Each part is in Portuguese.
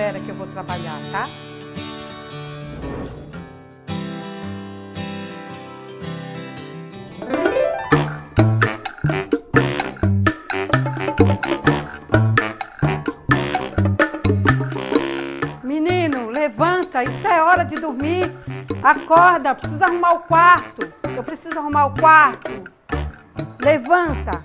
Espera que eu vou trabalhar, tá? Menino, levanta, isso é hora de dormir. Acorda, precisa arrumar o quarto. Eu preciso arrumar o quarto. Levanta.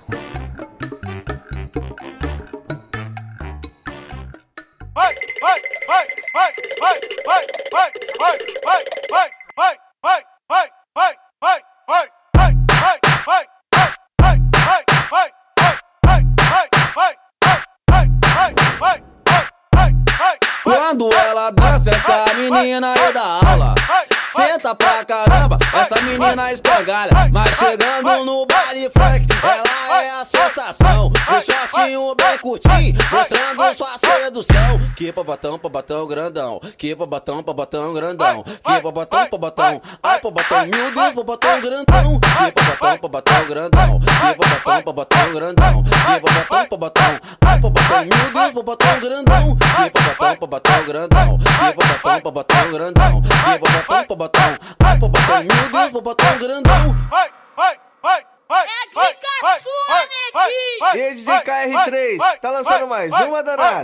Quando ela dança, essa menina é da aula. Senta pra caramba, essa menina escangalha. Mas chegando no baile funk, ela é a sensação. O shortinho bem curtinho, mostrando sua sedução. Que pra batão grandão. Que pra batão grandão. Que pra batão, ai pra batão, meu Deus, pra batão grandão. Que pra batão grandão. Que pra batão grandão. Que pra batão, ai pra batão, meu Deus, pra batão grandão. Que pra batão grandão. Que pra batão grandão. Que pra batão, ai pra batão, meu Deus, pra batão grandão. É dica sua, neguinho! E aí, DJ KR3, tá lançando mais uma, danado?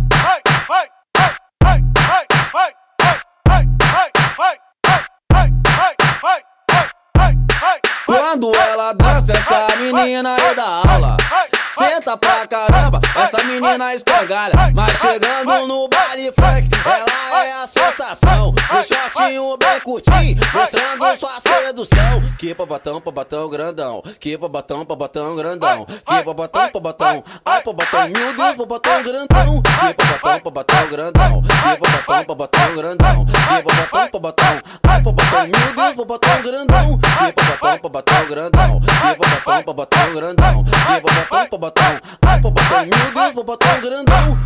Quando ela dança, essa menina é da aula. Senta pra caramba, essa menina escangalha. Mas chegando no baile funk, ela é a sensação. O shortinho bem curtinho, mostrando sua sedução. Que pra batão grandão. Que pra batão grandão. Que pra batão, ai pra batão, meu Deus, pra batão grandão. Que pra batão grandão. Que pra batão grandão. Que pra batão, ai pra batão, meu Deus, pra batão grandão. Que pra batão grandão. Que pra batão grandão. Que pra batão, ai pra batão, meu Deus, pra batão grandão.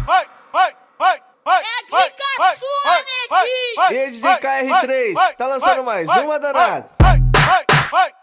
É dica sua, neguinho! E aí, DJ KR3, tá lançando mais uma, danado?